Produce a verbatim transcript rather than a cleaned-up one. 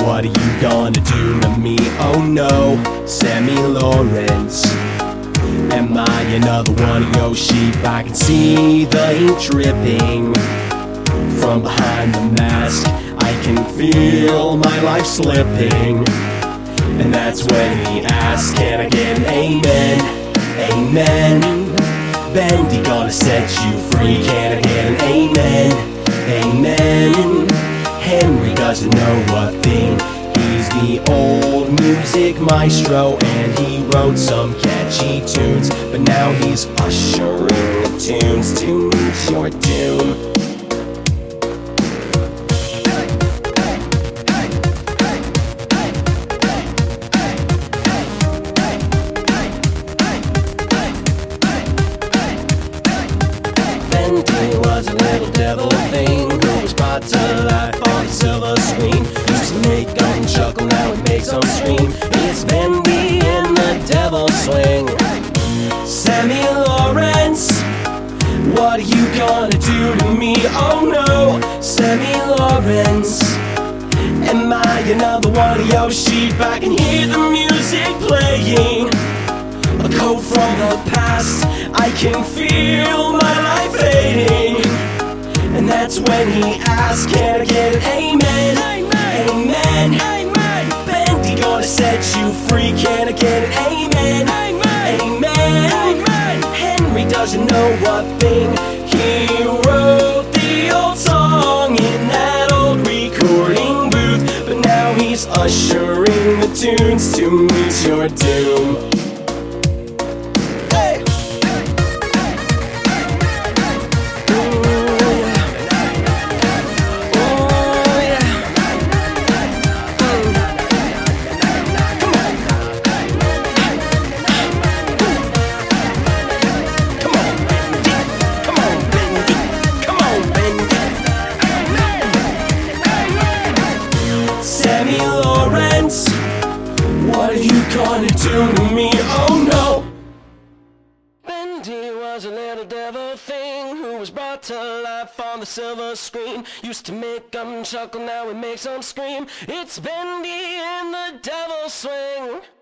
What are you gonna do to me? Oh no, Sammy Lawrence. Am I another one of your sheep? I can see the ink dripping from behind the mask. I can feel my life slipping. And that's when he asks, can I get an amen? Amen. Bendy gonna set you free. Can I get an amen? Amen. Henry doesn't know a thing. He's the old music maestro, and he wrote some catchy tunes, but now he's ushering the tunes to meet your doom. Bendy was a little devil thing who was brought to life on a silver screen. Used to make them chuckle, now it makes them scream. It's Bendy in the devil's swing. Sammy Lawrence, what are you gonna do to me? Oh no, Sammy Lawrence. Am I another one of your sheep? I can hear the music playing, a code from the past. I can feel my life fading. And that's when he asks, can I get an amen? Amen. Amen. Bendy gonna set you free. Can I get an amen? Amen. Henry doesn't know what thing. He wrote the old song in that old recording booth, but now he's ushering the tunes to meet your doom. Sammy Lawrence, what are you gonna do to me? Oh no! Bendy was a little devil thing who was brought to life on the silver screen. Used to make them chuckle, now it makes them scream. It's Bendy in the devil's swing.